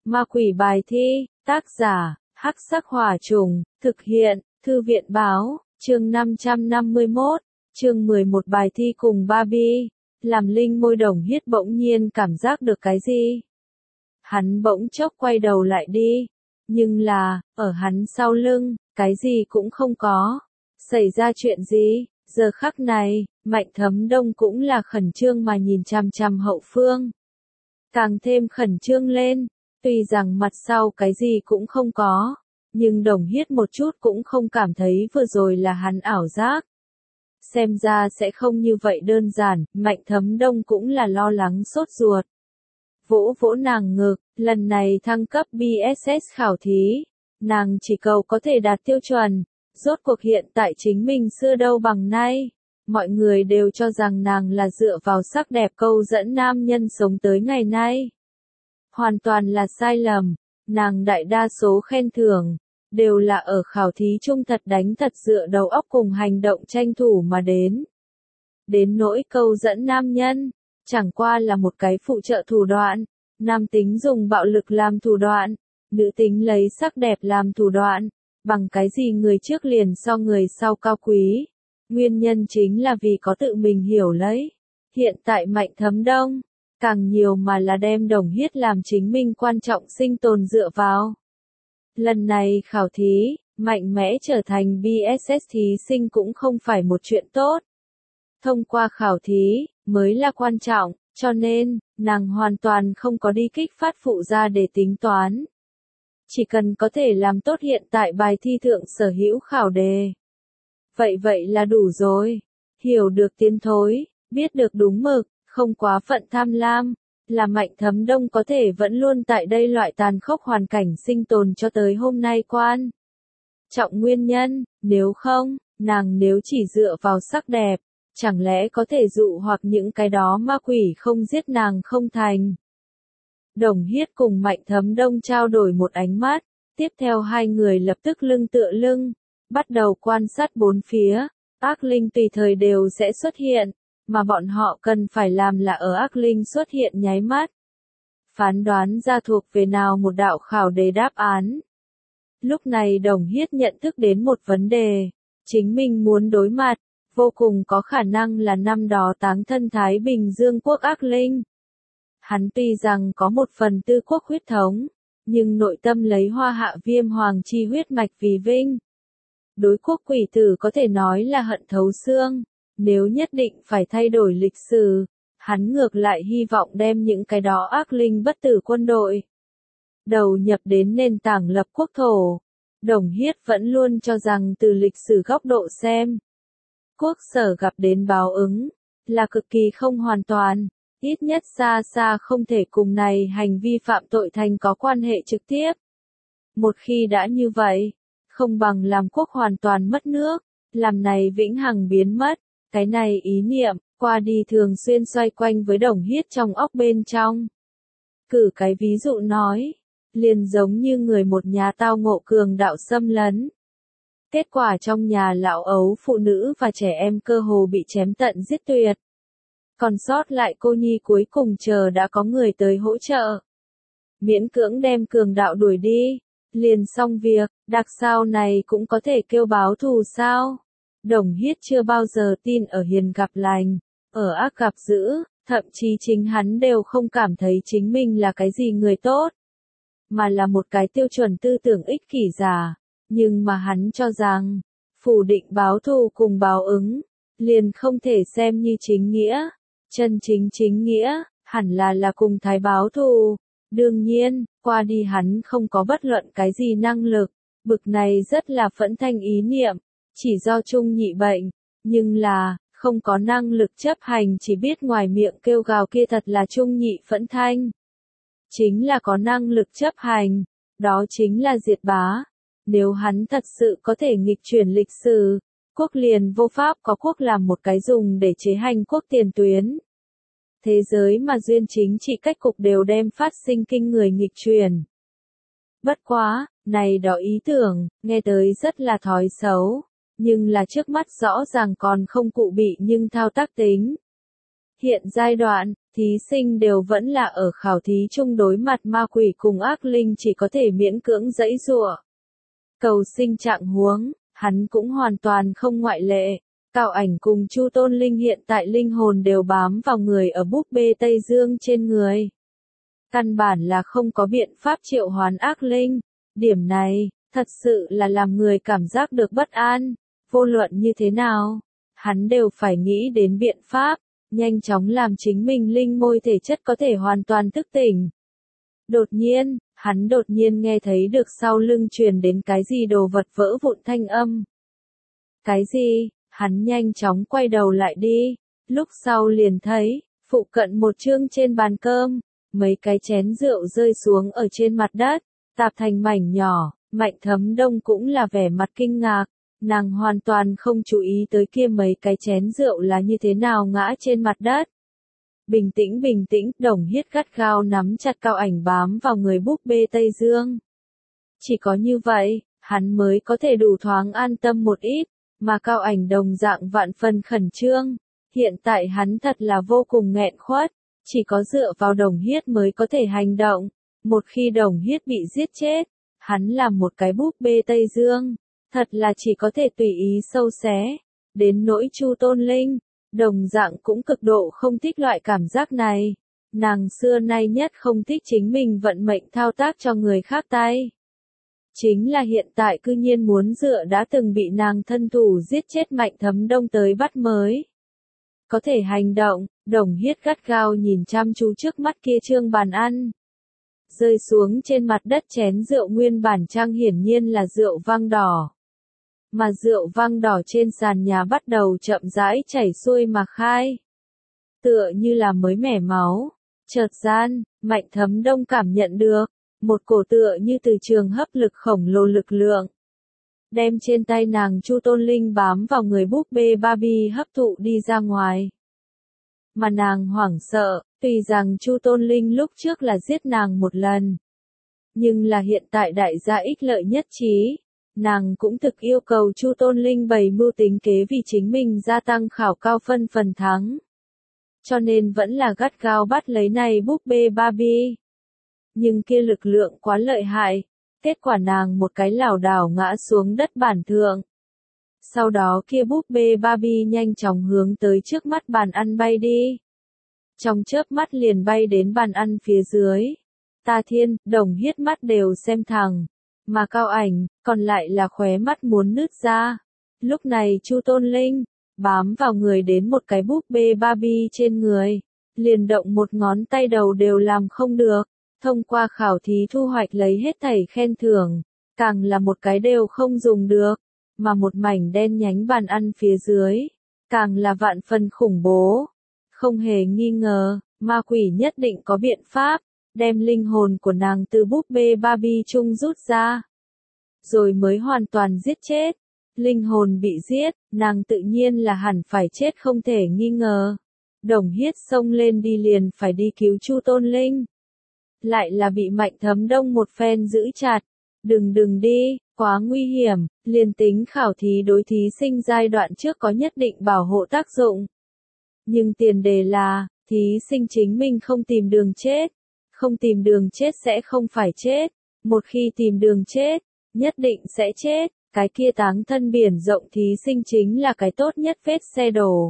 Ma quỷ bài thi, tác giả, Hắc Sắc Hỏa Trùng, thực hiện, Thư viện báo, chương 551, chương 11 bài thi cùng Barbie, làm Linh môi Đồng Hiết bỗng nhiên cảm giác được cái gì. Hắn bỗng chốc quay đầu lại đi, nhưng là, ở hắn sau lưng, cái gì cũng không có. Xảy ra chuyện gì? Giờ khắc này, Mạnh Thấm Đông cũng là khẩn trương mà nhìn chằm chằm hậu phương. Càng thêm khẩn trương lên, tuy rằng mặt sau cái gì cũng không có, nhưng Đồng Hiết một chút cũng không cảm thấy vừa rồi là hắn ảo giác. Xem ra sẽ không như vậy đơn giản, Mạnh Thấm Đông cũng là lo lắng sốt ruột. Vỗ vỗ nàng ngực, lần này thăng cấp BSS khảo thí, nàng chỉ cầu có thể đạt tiêu chuẩn. Rốt cuộc hiện tại chính mình xưa đâu bằng nay, mọi người đều cho rằng nàng là dựa vào sắc đẹp câu dẫn nam nhân sống tới ngày nay. Hoàn toàn là sai lầm, nàng đại đa số khen thưởng, đều là ở khảo thí chung thật đánh thật dựa đầu óc cùng hành động tranh thủ mà đến. Đến nỗi câu dẫn nam nhân, chẳng qua là một cái phụ trợ thủ đoạn, nam tính dùng bạo lực làm thủ đoạn, nữ tính lấy sắc đẹp làm thủ đoạn. Bằng cái gì người trước liền so người sau cao quý? Nguyên nhân chính là vì có tự mình hiểu lấy. Hiện tại Mạnh Thấm Đông, càng nhiều mà là đem Đồng Hiết làm chính mình quan trọng sinh tồn dựa vào. Lần này khảo thí, mạnh mẽ trở thành BSS thí sinh cũng không phải một chuyện tốt. Thông qua khảo thí, mới là quan trọng, cho nên, nàng hoàn toàn không có đi kích phát phụ ra để tính toán. Chỉ cần có thể làm tốt hiện tại bài thi thượng sở hữu khảo đề. Vậy là đủ rồi. Hiểu được tiến thối, biết được đúng mực, không quá phận tham lam, là Mạnh Thấm Đông có thể vẫn luôn tại đây loại tàn khốc hoàn cảnh sinh tồn cho tới hôm nay quan. Trọng nguyên nhân, nếu không, nàng nếu chỉ dựa vào sắc đẹp, chẳng lẽ có thể dụ hoặc những cái đó ma quỷ không giết nàng không thành. Đồng Hiết cùng Mạnh Thấm Đông trao đổi một ánh mắt, tiếp theo hai người lập tức lưng tựa lưng, bắt đầu quan sát bốn phía, ác linh tùy thời đều sẽ xuất hiện, mà bọn họ cần phải làm là ở ác linh xuất hiện nháy mắt. Phán đoán ra thuộc về nào một đạo khảo đề đáp án. Lúc này Đồng Hiết nhận thức đến một vấn đề, chính mình muốn đối mặt, vô cùng có khả năng là năm đó táng thân Thái Bình Dương quốc ác linh. Hắn tuy rằng có một phần tư quốc huyết thống, nhưng nội tâm lấy Hoa Hạ Viêm Hoàng chi huyết mạch vì vinh. Đối quốc quỷ tử có thể nói là hận thấu xương, nếu nhất định phải thay đổi lịch sử, hắn ngược lại hy vọng đem những cái đó ác linh bất tử quân đội đầu nhập đến nền tảng lập quốc thổ. Đồng Hiết vẫn luôn cho rằng từ lịch sử góc độ xem, quốc sở gặp đến báo ứng, là cực kỳ không hoàn toàn. Ít nhất xa xa không thể cùng này hành vi phạm tội thành có quan hệ trực tiếp. Một khi đã như vậy, không bằng làm quốc hoàn toàn mất nước, làm này vĩnh hằng biến mất, cái này ý niệm, qua đi thường xuyên xoay quanh với Đồng Hiết trong óc bên trong. Cử cái ví dụ nói, liền giống như người một nhà tao ngộ cường đạo xâm lấn. Kết quả trong nhà lão ấu phụ nữ và trẻ em cơ hồ bị chém tận giết tuyệt. Còn sót lại cô nhi cuối cùng chờ đã có người tới hỗ trợ. Miễn cưỡng đem cường đạo đuổi đi, liền xong việc, đặc sao này cũng có thể kêu báo thù sao. Đồng Hiết chưa bao giờ tin ở hiền gặp lành, ở ác gặp dữ, thậm chí chính hắn đều không cảm thấy chính mình là cái gì người tốt, mà là một cái tiêu chuẩn tư tưởng ích kỷ giả. Nhưng mà hắn cho rằng, phủ định báo thù cùng báo ứng, liền không thể xem như chính nghĩa. Chân chính nghĩa, hẳn là cùng thái báo thù. Đương nhiên, qua đi hắn không có bất luận cái gì năng lực, bực này rất là phẫn thanh ý niệm, chỉ do trung nhị bệnh, nhưng là, không có năng lực chấp hành chỉ biết ngoài miệng kêu gào kia thật là trung nhị phẫn thanh. Chính là có năng lực chấp hành, đó chính là diệt bá. Nếu hắn thật sự có thể nghịch chuyển lịch sử, quốc liền vô pháp có quốc làm một cái dùng để chế hành quốc tiền tuyến. Thế giới mà duyên chính trị cách cục đều đem phát sinh kinh người nghịch chuyển. Bất quá, này đó ý tưởng, nghe tới rất là thói xấu, nhưng là trước mắt rõ ràng còn không cụ bị nhưng thao tác tính. Hiện giai đoạn, thí sinh đều vẫn là ở khảo thí chung đối mặt ma quỷ cùng ác linh chỉ có thể miễn cưỡng giãy giụa. Cầu sinh trạng huống, hắn cũng hoàn toàn không ngoại lệ. Cao Ảnh cùng Chu Tôn Linh hiện tại linh hồn đều bám vào người ở búp bê Tây Dương trên người. Căn bản là không có biện pháp triệu hoán ác linh. Điểm này, thật sự là làm người cảm giác được bất an. Vô luận như thế nào, hắn đều phải nghĩ đến biện pháp, nhanh chóng làm chính mình linh môi thể chất có thể hoàn toàn thức tỉnh. Hắn đột nhiên nghe thấy được sau lưng truyền đến cái gì đồ vật vỡ vụn thanh âm. Cái gì? Hắn nhanh chóng quay đầu lại đi, lúc sau liền thấy, phụ cận một chương trên bàn cơm, mấy cái chén rượu rơi xuống ở trên mặt đất, tạp thành mảnh nhỏ. Mạnh Thấm Đông cũng là vẻ mặt kinh ngạc, nàng hoàn toàn không chú ý tới kia mấy cái chén rượu là như thế nào ngã trên mặt đất. Bình tĩnh, Đồng Hiết gắt gao nắm chặt Cao Ảnh bám vào người búp bê Tây Dương. Chỉ có như vậy, hắn mới có thể đủ thoáng an tâm một ít, mà Cao Ảnh đồng dạng vạn phần khẩn trương. Hiện tại hắn thật là vô cùng nghẹn khuất, chỉ có dựa vào Đồng Hiết mới có thể hành động. Một khi Đồng Hiết bị giết chết, hắn là một cái búp bê Tây Dương, thật là chỉ có thể tùy ý sâu xé. Đến nỗi Chu Tôn Linh, đồng dạng cũng cực độ không thích loại cảm giác này. Nàng xưa nay nhất không thích chính mình vận mệnh thao tác cho người khác tay. Chính là hiện tại cư nhiên muốn dựa đã từng bị nàng thân thủ giết chết Mạnh Thấm Đông tới bắt mới có thể hành động. Đồng Hiết gắt gao nhìn chăm chú trước mắt kia trương bàn ăn. Rơi xuống trên mặt đất chén rượu nguyên bản trang hiển nhiên là rượu vang đỏ. Mà rượu vang đỏ trên sàn nhà bắt đầu chậm rãi chảy xuôi mà khai. Tựa như là mới mẻ máu. Chợt gian, Mạnh Thấm Đông cảm nhận được một cổ tựa như từ trường hấp lực khổng lồ lực lượng. Đem trên tay nàng Chu Tôn Linh bám vào người búp bê Barbie hấp thụ đi ra ngoài. Mà nàng hoảng sợ, tuy rằng Chu Tôn Linh lúc trước là giết nàng một lần. Nhưng là hiện tại đại gia ích lợi nhất trí. Nàng cũng thực yêu cầu Chu Tôn Linh bày mưu tính kế vì chính mình gia tăng khảo cao phân phần thắng. Cho nên vẫn là gắt gao bắt lấy này búp bê Barbie. Nhưng kia lực lượng quá lợi hại, kết quả nàng một cái lảo đảo ngã xuống đất bản thượng. Sau đó kia búp bê Barbie nhanh chóng hướng tới trước mắt bàn ăn bay đi. Trong chớp mắt liền bay đến bàn ăn phía dưới. Ta thiên, Đồng Hiết mắt đều xem thẳng. Mà Cao Ảnh, còn lại là khóe mắt muốn nứt ra. Lúc này Chu Tôn Linh, bám vào người đến một cái búp bê Barbie trên người. Liền động một ngón tay đầu đều làm không được. Thông qua khảo thí thu hoạch lấy hết thảy khen thưởng. Càng là một cái đều không dùng được. Mà một mảnh đen nhánh bàn ăn phía dưới. Càng là vạn phần khủng bố. Không hề nghi ngờ, ma quỷ nhất định có biện pháp. Đem linh hồn của nàng từ búp bê Barbie chung rút ra. Rồi mới hoàn toàn giết chết. Linh hồn bị giết, nàng tự nhiên là hẳn phải chết không thể nghi ngờ. Đồng Hiết xông lên đi liền phải đi cứu Chu Tôn Linh. Lại là bị Mạnh Thấm Đông một phen giữ chặt. Đừng đi, quá nguy hiểm, liền tính khảo thí đối thí sinh giai đoạn trước có nhất định bảo hộ tác dụng. Nhưng tiền đề là, thí sinh chính mình không tìm đường chết. Không tìm đường chết sẽ không phải chết. Một khi tìm đường chết, nhất định sẽ chết. Cái kia táng thân biển rộng thí sinh chính là cái tốt nhất vết xe đổ.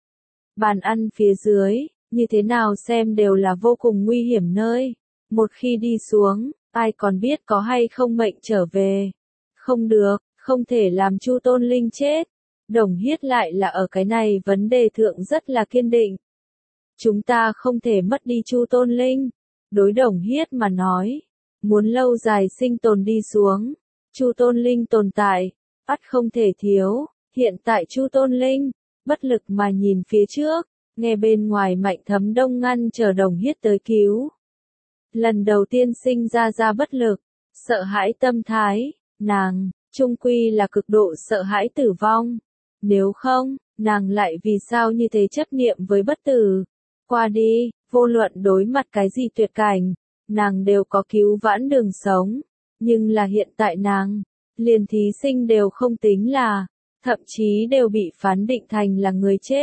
Bàn ăn phía dưới, như thế nào xem đều là vô cùng nguy hiểm nơi. Một khi đi xuống, ai còn biết có hay không mệnh trở về. Không được, không thể làm Chu Tôn Linh chết. Đồng Hiết lại là ở cái này vấn đề thượng rất là kiên định. Chúng ta không thể mất đi Chu Tôn Linh. Đối Đồng Hiết mà nói, muốn lâu dài sinh tồn đi xuống, Chu Tôn Linh tồn tại, ắt không thể thiếu. Hiện tại Chu Tôn Linh, bất lực mà nhìn phía trước, nghe bên ngoài Mạnh Thấm Đông ngăn chờ Đồng Hiết tới cứu. Lần đầu tiên sinh ra bất lực, sợ hãi tâm thái, nàng, chung quy là cực độ sợ hãi tử vong. Nếu không, nàng lại vì sao như thế chấp niệm với bất tử. Qua đi, vô luận đối mặt cái gì tuyệt cảnh, nàng đều có cứu vãn đường sống. Nhưng là hiện tại nàng, liền thí sinh đều không tính là, thậm chí đều bị phán định thành là người chết.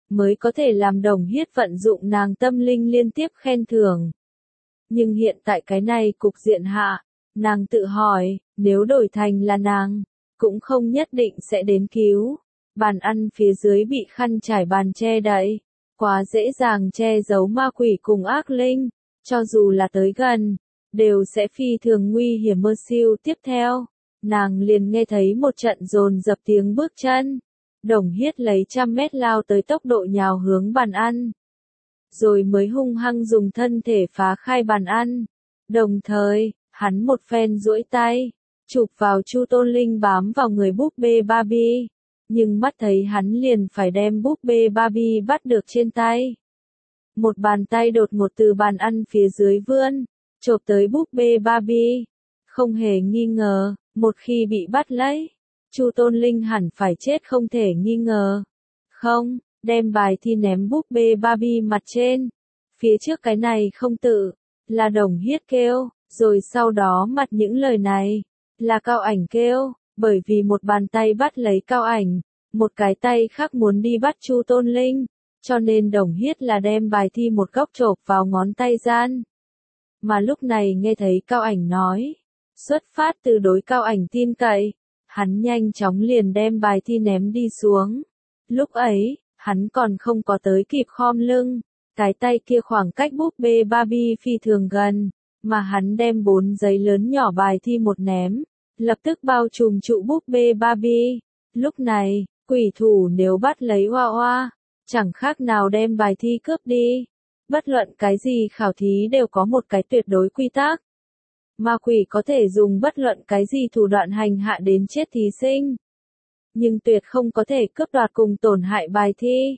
mới có thể làm Đồng Hiết vận dụng nàng tâm linh liên tiếp khen thưởng. Nhưng hiện tại cái này cục diện hạ, nàng tự hỏi, nếu đổi thành là nàng, cũng không nhất định sẽ đến cứu. Bàn ăn phía dưới bị khăn trải bàn che đậy, quá dễ dàng che giấu ma quỷ cùng ác linh, cho dù là tới gần, đều sẽ phi thường nguy hiểm. Mơ siêu tiếp theo, nàng liền nghe thấy một trận dồn dập tiếng bước chân. Đồng Hiết lấy 100 mét lao tới tốc độ nhào hướng bàn ăn, rồi mới hung hăng dùng thân thể phá khai bàn ăn. Đồng thời, hắn một phen duỗi tay, chụp vào Chu Tôn Linh bám vào người búp bê Barbie, nhưng mắt thấy hắn liền phải đem búp bê Barbie bắt được trên tay. Một bàn tay đột ngột từ bàn ăn phía dưới vươn, chộp tới búp bê Barbie. Không hề nghi ngờ, một khi bị bắt lấy, Chu Tôn Linh hẳn phải chết không thể nghi ngờ. Không, đem bài thi ném búp bê Barbie mặt trên. Phía trước cái này không tự, là Đồng Hiết kêu, rồi sau đó mặt những lời này, là Cao Ảnh kêu, bởi vì một bàn tay bắt lấy Cao Ảnh, một cái tay khác muốn đi bắt Chu Tôn Linh, cho nên Đồng Hiết là đem bài thi một góc chộp vào ngón tay gian. Mà lúc này nghe thấy Cao Ảnh nói, xuất phát từ đối Cao Ảnh tin cậy, hắn nhanh chóng liền đem bài thi ném đi xuống. Lúc ấy, hắn còn không có tới kịp khom lưng, cái tay kia khoảng cách búp bê Barbie phi thường gần, mà hắn đem 4 giấy lớn nhỏ bài thi một ném, lập tức bao trùm trụ búp bê Barbie. Lúc này, quỷ thủ nếu bắt lấy Hoa Hoa, chẳng khác nào đem bài thi cướp đi. Bất luận cái gì khảo thí đều có một cái tuyệt đối quy tắc. Ma quỷ có thể dùng bất luận cái gì thủ đoạn hành hạ đến chết thí sinh, nhưng tuyệt không có thể cướp đoạt cùng tổn hại bài thi.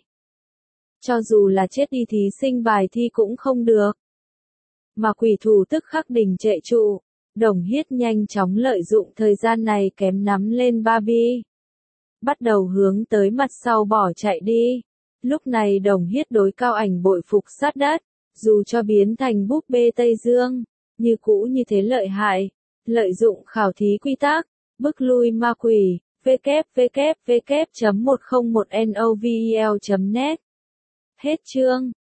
Cho dù là chết đi thí sinh bài thi cũng không được. Mà quỷ thủ tức khắc đình trệ trụ, Đồng Hiết nhanh chóng lợi dụng thời gian này kém nắm lên Barbie, bắt đầu hướng tới mặt sau bỏ chạy đi. Lúc này Đồng Hiết đối Cao Ảnh bội phục sát đất, dù cho biến thành búp bê Tây Dương, như cũ như thế lợi hại, lợi dụng khảo thí quy tắc, bức lui ma quỷ. www.101novel.net. Hết chương.